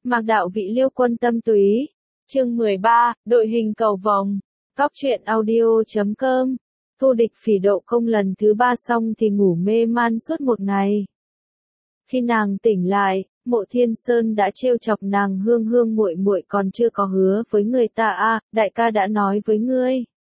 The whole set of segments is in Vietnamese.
Mạc đạo vị Liêu quân tâm túy. Chương 13, đội hình cầu vồng. Góc truyện audio.com. Thu địch phỉ độ công lần thứ 3 xong thì ngủ mê man suốt một ngày. Khi nàng tỉnh lại, Mộ Thiên Sơn đã trêu chọc nàng hương hương muội muội còn chưa có hứa với người ta à, đại ca đã nói với ngươi.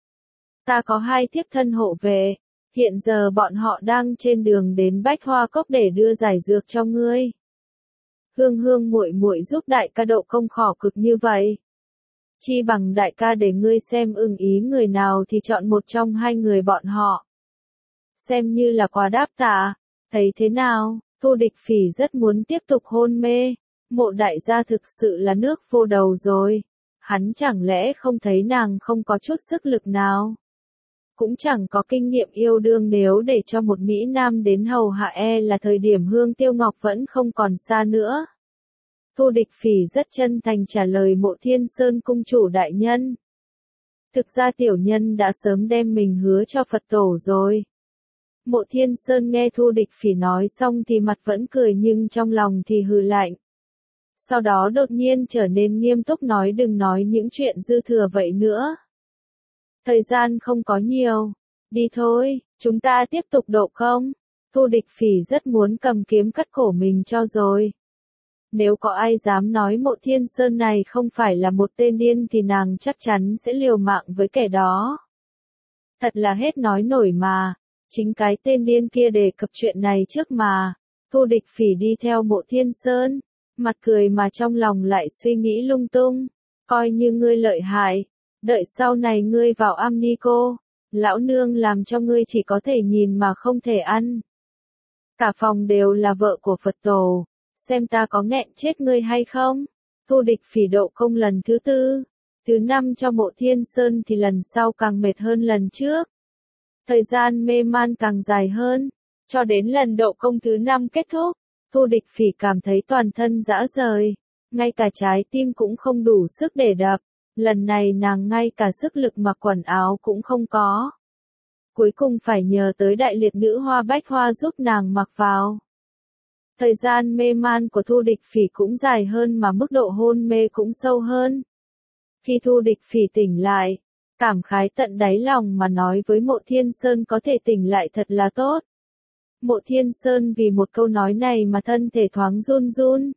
Ta có 2 thiếp thân hộ vệ, hiện giờ bọn họ đang trên đường đến Bách Hoa Cốc để đưa giải dược cho ngươi. Hương hương muội muội giúp đại ca độ công khổ cực như vậy. Chi bằng đại ca để ngươi xem ưng ý người nào thì chọn một trong 2 người bọn họ. Xem như là quà đáp tạ, thấy thế nào? Thu địch phỉ rất muốn tiếp tục hôn mê. Mộ đại gia thực sự là nước vô đầu rồi. Hắn chẳng lẽ không thấy nàng không có chút sức lực nào? Cũng chẳng có kinh nghiệm yêu đương, nếu để cho một Mỹ Nam đến hầu hạ là thời điểm Hương Tiêu Ngọc vẫn không còn xa nữa. Thu địch phỉ rất chân thành trả lời Mộ Thiên Sơn cung chủ đại nhân. Thực ra tiểu nhân đã sớm đem mình hứa cho Phật tổ rồi. Mộ Thiên Sơn nghe Thu địch phỉ nói xong thì mặt vẫn cười nhưng trong lòng thì hừ lạnh. Sau đó đột nhiên trở nên nghiêm túc nói đừng nói những chuyện dư thừa vậy nữa. Thời gian không có nhiều. Đi thôi, chúng ta tiếp tục độ không? Thu địch phỉ rất muốn cầm kiếm cắt cổ mình cho rồi. Nếu có ai dám nói Mộ Thiên Sơn này không phải là một tên điên thì nàng chắc chắn sẽ liều mạng với kẻ đó. Thật là hết nói nổi mà. Chính cái tên điên kia đề cập chuyện này trước mà. Thu địch phỉ đi theo Mộ Thiên Sơn. Mặt cười mà trong lòng lại suy nghĩ lung tung. Coi như ngươi lợi hại. Đợi sau này ngươi vào am ni cô. Lão nương làm cho ngươi chỉ có thể nhìn mà không thể ăn. Cả phòng đều là vợ của Phật tổ. Xem ta có nghẹn chết ngươi hay không? Thu địch phỉ độ công lần thứ 4. Thứ 5 cho Mộ Thiên Sơn thì lần sau càng mệt hơn lần trước. Thời gian mê man càng dài hơn. Cho đến lần độ công thứ 5 kết thúc. Thu địch phỉ cảm thấy toàn thân rã rời. Ngay cả trái tim cũng không đủ sức để đập. Lần này nàng ngay cả sức lực mặc quần áo cũng không có. Cuối cùng phải nhờ tới đại liệt nữ Hoa Bách Hoa giúp nàng mặc vào. Thời gian mê man của Thu địch phỉ cũng dài hơn mà mức độ hôn mê cũng sâu hơn. Khi Thu địch phỉ tỉnh lại, cảm khái tận đáy lòng mà nói với Mộ Thiên Sơn có thể tỉnh lại thật là tốt. Mộ Thiên Sơn vì một câu nói này mà thân thể thoáng run run.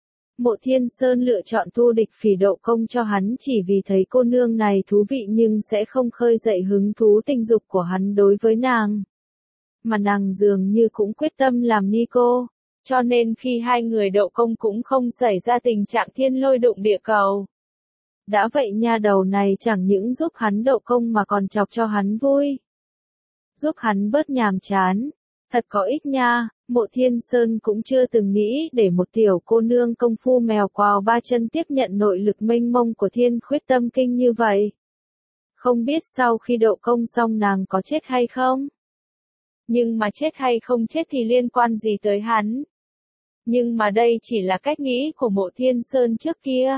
Mộ Thiên Sơn lựa chọn Thu địch phỉ độ công cho hắn chỉ vì thấy cô nương này thú vị nhưng sẽ không khơi dậy hứng thú tình dục của hắn đối với nàng. Mà nàng dường như cũng quyết tâm làm ni cô, cho nên khi 2 người độ công cũng không xảy ra tình trạng thiên lôi đụng địa cầu. Đã vậy nha đầu này chẳng những giúp hắn độ công mà còn chọc cho hắn vui. Giúp hắn bớt nhàm chán. Thật có ích nha, Mộ Thiên Sơn cũng chưa từng nghĩ để một tiểu cô nương công phu mèo quào 3 chân tiếp nhận nội lực mênh mông của Thiên Khuyết Tâm Kinh như vậy. Không biết sau khi độ công xong nàng có chết hay không? Nhưng mà chết hay không chết thì liên quan gì tới hắn? Nhưng mà đây chỉ là cách nghĩ của Mộ Thiên Sơn trước kia.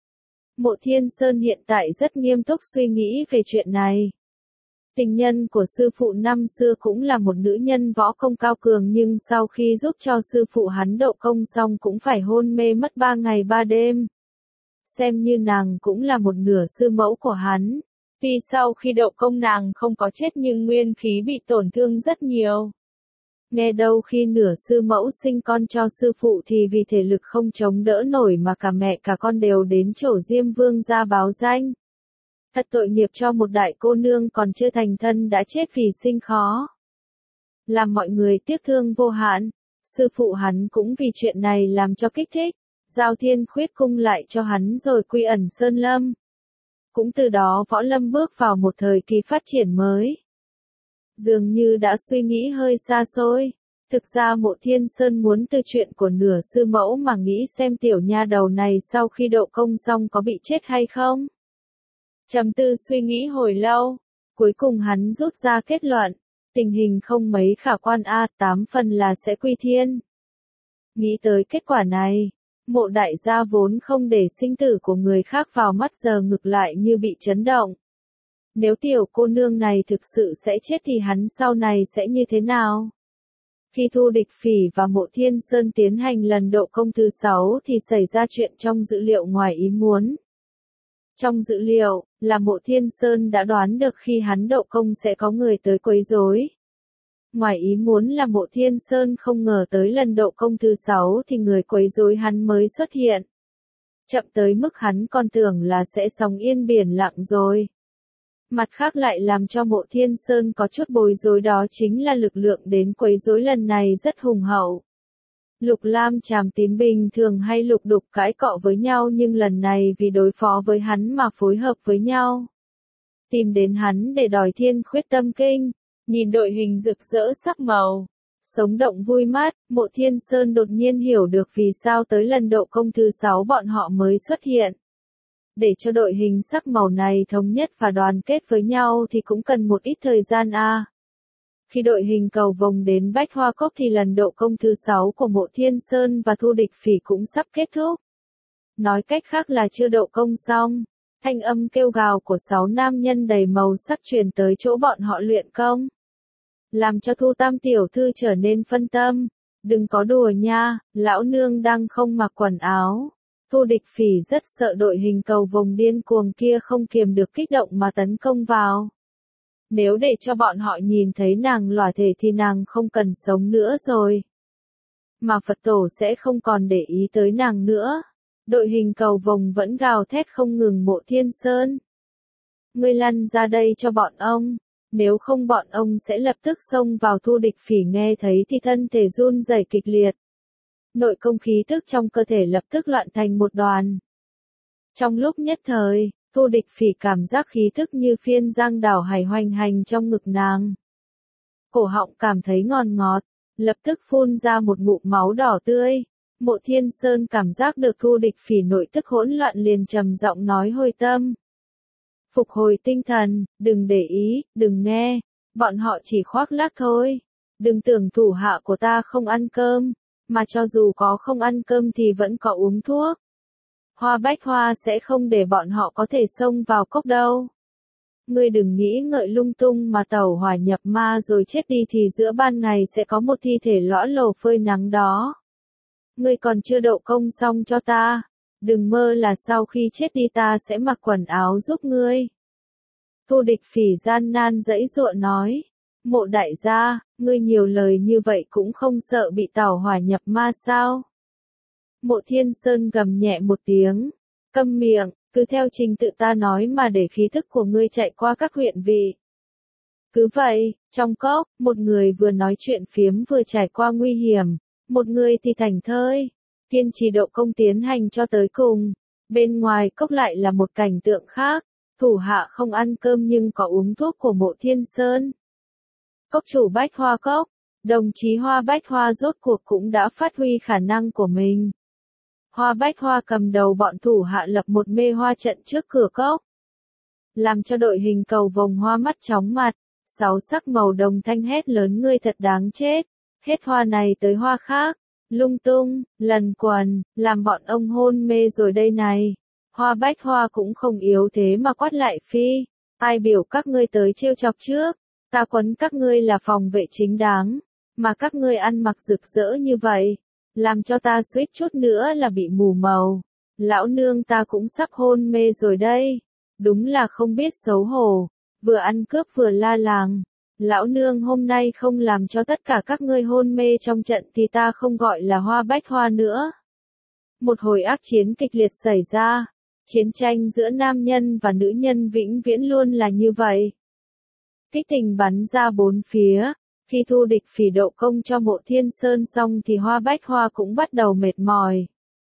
Mộ Thiên Sơn hiện tại rất nghiêm túc suy nghĩ về chuyện này. Tình nhân của sư phụ năm xưa cũng là một nữ nhân võ công cao cường nhưng sau khi giúp cho sư phụ hắn độ công xong cũng phải hôn mê mất 3 ngày 3 đêm. Xem như nàng cũng là một nửa sư mẫu của hắn. Tuy sau khi độ công nàng không có chết nhưng nguyên khí bị tổn thương rất nhiều. Nghe đâu khi nửa sư mẫu sinh con cho sư phụ thì vì thể lực không chống đỡ nổi mà cả mẹ cả con đều đến chỗ Diêm Vương ra báo danh. Thật tội nghiệp cho một đại cô nương còn chưa thành thân đã chết vì sinh khó. Làm mọi người tiếc thương vô hạn. Sư phụ hắn cũng vì chuyện này làm cho kích thích. Giao Thiên Khuyết cung lại cho hắn rồi quy ẩn Sơn Lâm. Cũng từ đó võ lâm bước vào một thời kỳ phát triển mới. Dường như đã suy nghĩ hơi xa xôi. Thực ra Mộ Thiên Sơn muốn từ chuyện của nửa sư mẫu mà nghĩ xem tiểu nha đầu này sau khi độ công xong có bị chết hay không. Trầm tư suy nghĩ hồi lâu, cuối cùng hắn rút ra kết luận, tình hình không mấy khả quan 8 phần là sẽ quy thiên. Nghĩ tới kết quả này, Mộ đại gia vốn không để sinh tử của người khác vào mắt giờ ngược lại như bị chấn động. Nếu tiểu cô nương này thực sự sẽ chết thì hắn sau này sẽ như thế nào? Khi Thu Địch Phỉ và Mộ Thiên Sơn tiến hành lần độ công thứ 6 thì xảy ra chuyện trong dữ liệu ngoài ý muốn. Trong dữ liệu, là Mộ Thiên Sơn đã đoán được khi hắn độ công sẽ có người tới quấy rối. Ngoài ý muốn là Mộ Thiên Sơn không ngờ tới lần độ công thứ 6 thì người quấy rối hắn mới xuất hiện. Chậm tới mức hắn còn tưởng là sẽ sóng yên biển lặng rồi. Mặt khác lại làm cho Mộ Thiên Sơn có chút bối rối, đó chính là lực lượng đến quấy rối lần này rất hùng hậu. Lục lam tràm tím bình thường hay lục đục cãi cọ với nhau, nhưng lần này vì đối phó với hắn mà phối hợp với nhau. Tìm đến hắn để đòi thiên khuyết tâm kinh, nhìn đội hình rực rỡ sắc màu, sống động vui mắt, Mộ Thiên Sơn đột nhiên hiểu được vì sao tới lần độ công thứ 6 bọn họ mới xuất hiện. Để cho đội hình sắc màu này thống nhất và đoàn kết với nhau thì cũng cần một ít thời gian a. Khi đội hình cầu vồng đến Bách Hoa Cốc thì lần độ công thứ 6 của Mộ Thiên Sơn và Thu Địch Phỉ cũng sắp kết thúc. Nói cách khác là chưa độ công xong. Thanh âm kêu gào của 6 nam nhân đầy màu sắc truyền tới chỗ bọn họ luyện công. Làm cho Thu Tam tiểu thư trở nên phân tâm. Đừng có đùa nha, lão nương đang không mặc quần áo. Thu Địch Phỉ rất sợ đội hình cầu vồng điên cuồng kia không kiềm được kích động mà tấn công vào. Nếu để cho bọn họ nhìn thấy nàng lòa thể thì nàng không cần sống nữa rồi. Mà Phật tổ sẽ không còn để ý tới nàng nữa. Đội hình cầu vồng vẫn gào thét không ngừng. Mộ Thiên Sơn, ngươi lăn ra đây cho bọn ông. Nếu không bọn ông sẽ lập tức xông vào. Thu Địch Phỉ nghe thấy thì thân thể run rẩy kịch liệt. Nội công khí tức trong cơ thể lập tức loạn thành một đoàn. Trong lúc nhất thời, Thu Địch Phỉ cảm giác khí tức như phiên giang đảo hải hoành hành trong ngực nàng. Cổ họng cảm thấy ngon ngọt, lập tức phun ra một ngụm máu đỏ tươi. Mộ Thiên Sơn cảm giác được Thu Địch Phỉ nội tức hỗn loạn liền trầm giọng nói: hồi tâm. Phục hồi tinh thần, đừng để ý, đừng nghe. Bọn họ chỉ khoác lác thôi. Đừng tưởng thủ hạ của ta không ăn cơm. Mà cho dù có không ăn cơm thì vẫn có uống thuốc. Hoa Bách Hoa sẽ không để bọn họ có thể xông vào cốc đâu. Ngươi đừng nghĩ ngợi lung tung mà tẩu hỏa nhập ma rồi chết đi thì giữa ban ngày sẽ có một thi thể lõa lồ phơi nắng đó. Ngươi còn chưa độ công xong cho ta. Đừng mơ là sau khi chết đi ta sẽ mặc quần áo giúp ngươi. Thu Địch Phỉ gian nan giãy giụa nói. Mộ đại gia, ngươi nhiều lời như vậy cũng không sợ bị tẩu hỏa nhập ma sao? Mộ Thiên Sơn gầm nhẹ một tiếng. Câm miệng, cứ theo trình tự ta nói mà để khí thức của ngươi chạy qua các huyện vị. Cứ vậy, trong cốc, một người vừa nói chuyện phiếm vừa trải qua nguy hiểm, một người thì thảnh thơi, kiên trì độ công tiến hành cho tới cùng. Bên ngoài cốc lại là một cảnh tượng khác, thủ hạ không ăn cơm nhưng có uống thuốc của Mộ Thiên Sơn. Cốc chủ Bách Hoa Cốc, đồng chí Hoa Bách Hoa rốt cuộc cũng đã phát huy khả năng của mình. Hoa Bách Hoa cầm đầu bọn thủ hạ lập một mê hoa trận trước cửa cốc. Làm cho đội hình cầu vồng hoa mắt chóng mặt, 6 sắc màu đồng thanh hét lớn: ngươi thật đáng chết. Hết hoa này tới hoa khác, lung tung, lần quần, làm bọn ông hôn mê rồi đây này. Hoa Bách Hoa cũng không yếu thế mà quát lại: phi, ai biểu các ngươi tới trêu chọc trước. Ta quấn các ngươi là phòng vệ chính đáng, mà các ngươi ăn mặc rực rỡ như vậy, làm cho ta suýt chút nữa là bị mù màu. Lão nương ta cũng sắp hôn mê rồi đây. Đúng là không biết xấu hổ, vừa ăn cướp vừa la làng. Lão nương hôm nay không làm cho tất cả các ngươi hôn mê trong trận thì ta không gọi là Hoa Bách Hoa nữa. Một hồi ác chiến kịch liệt xảy ra. Chiến tranh giữa nam nhân và nữ nhân vĩnh viễn luôn là như vậy. Kích tình bắn ra bốn phía. Khi Thu Địch Phỉ độ công cho Mộ Thiên Sơn xong thì Hoa Bách Hoa cũng bắt đầu mệt mỏi.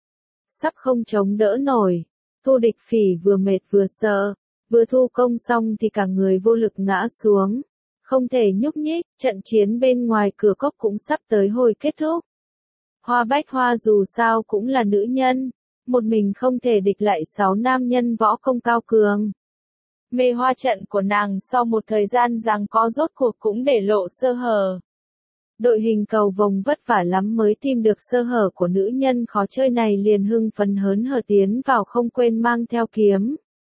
Sắp không chống đỡ nổi. Thu Địch Phỉ vừa mệt vừa sợ. Vừa thu công xong thì cả người vô lực ngã xuống. Không thể nhúc nhích. Trận chiến bên ngoài cửa cốc cũng sắp tới hồi kết thúc. Hoa Bách Hoa dù sao cũng là nữ nhân. Một mình không thể địch lại 6 nam nhân võ công cao cường. Mê hoa trận của nàng sau một thời gian giằng co rốt cuộc cũng để lộ sơ hở. Đội hình cầu vồng vất vả lắm mới tìm được sơ hở của nữ nhân khó chơi này, liền hưng phấn hớn hở tiến vào không quên mang theo kiếm,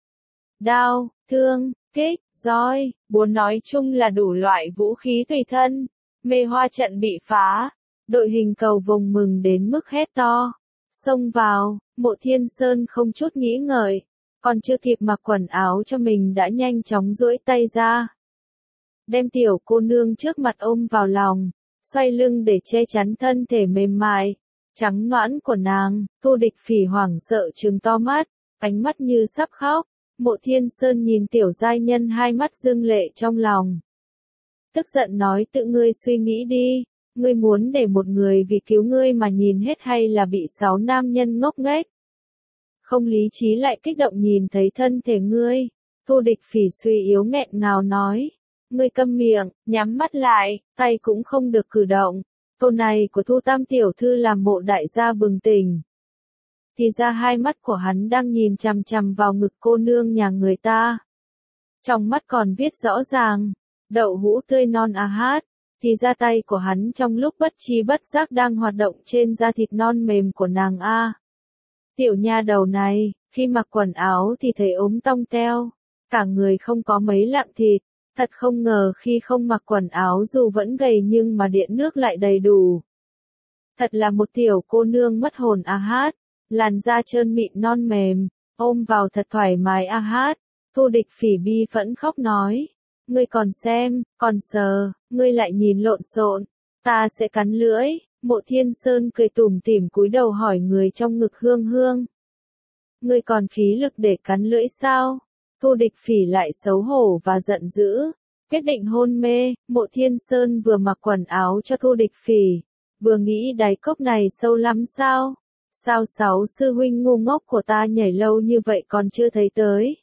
đao, thương, kích, roi, búa, nói chung là đủ loại vũ khí tùy thân. Mê hoa trận bị phá. Đội hình cầu vồng mừng đến mức hét to. Xông vào, Mộ Thiên Sơn không chút nghĩ ngợi. Còn chưa kịp mặc quần áo cho mình đã nhanh chóng duỗi tay ra. Đem tiểu cô nương trước mặt ôm vào lòng, xoay lưng để che chắn thân thể mềm mại, trắng nõn của nàng. Thu Địch Phỉ hoảng sợ trừng to mắt, ánh mắt như sắp khóc. Mộ Thiên Sơn nhìn tiểu giai nhân hai mắt rưng lệ trong lòng. Tức giận nói tự ngươi suy nghĩ đi, ngươi muốn để một người vì cứu ngươi mà nhìn hết hay là bị 6 nam nhân ngốc nghếch? Không lý trí lại kích động nhìn thấy thân thể ngươi. Thu Địch Phỉ suy yếu nghẹn ngào nói. Ngươi câm miệng, nhắm mắt lại, tay cũng không được cử động. Câu này của Thu Tam tiểu thư làm Mộ đại gia bừng tỉnh. Thì ra hai mắt của hắn đang nhìn chằm chằm vào ngực cô nương nhà người ta. Trong mắt còn viết rõ ràng, đậu hũ tươi non a hát. Thì ra tay của hắn trong lúc bất tri bất giác đang hoạt động trên da thịt non mềm của nàng a. Tiểu nha đầu này, khi mặc quần áo thì thấy ốm tong teo, cả người không có mấy lạng thịt. Thật không ngờ khi không mặc quần áo dù vẫn gầy nhưng mà điện nước lại đầy đủ. Thật là một tiểu cô nương mất hồn a hát. Làn da trơn mịn non mềm, ôm vào thật thoải mái a hát. Thu Địch Phỉ bi phẫn khóc nói. Ngươi còn xem, còn sờ, ngươi lại nhìn lộn xộn, ta sẽ cắn lưỡi. Mộ Thiên Sơn cười tủm tỉm cúi đầu hỏi người trong ngực Hương Hương. Ngươi còn khí lực để cắn lưỡi sao? Thu Địch Phỉ lại xấu hổ và giận dữ, quyết định hôn mê. Mộ Thiên Sơn vừa mặc quần áo cho Thu Địch Phỉ, vừa nghĩ đáy cốc này sâu lắm sao? Sao 6 sư huynh ngu ngốc của ta nhảy lâu như vậy còn chưa thấy tới?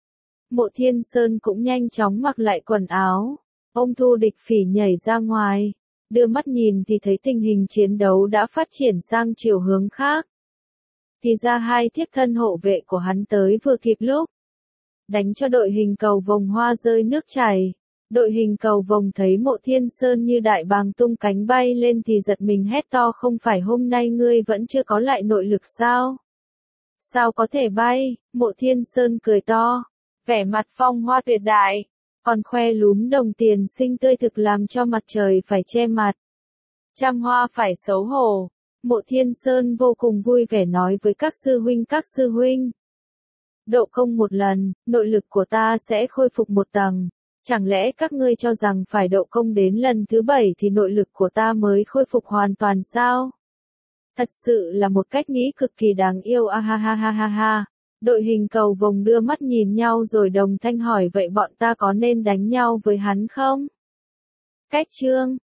Mộ Thiên Sơn cũng nhanh chóng mặc lại quần áo, ôm Thu Địch Phỉ nhảy ra ngoài, đưa mắt nhìn thì thấy tình hình chiến đấu đã phát triển sang chiều hướng khác. Thì ra hai thiếp thân hộ vệ của hắn tới vừa kịp lúc, đánh cho đội hình cầu vồng hoa rơi nước chảy. Đội hình cầu vồng thấy Mộ Thiên Sơn như đại bàng tung cánh bay lên thì giật mình hét to, không phải hôm nay ngươi vẫn chưa có lại nội lực sao? Sao có thể bay? Mộ Thiên Sơn cười to, vẻ mặt phong hoa tuyệt đại, còn khoe lúm đồng tiền xinh tươi thực làm cho mặt trời phải che mặt. Trăm hoa phải xấu hổ. Mộ Thiên Sơn vô cùng vui vẻ nói với các sư huynh. Độ công một lần, nội lực của ta sẽ khôi phục một tầng. Chẳng lẽ các ngươi cho rằng phải độ công đến lần thứ 7 thì nội lực của ta mới khôi phục hoàn toàn sao? Thật sự là một cách nghĩ cực kỳ đáng yêu a ha ha ha ha ha. Đội hình cầu vồng đưa mắt nhìn nhau rồi đồng thanh hỏi vậy bọn ta có nên đánh nhau với hắn không? Cách chương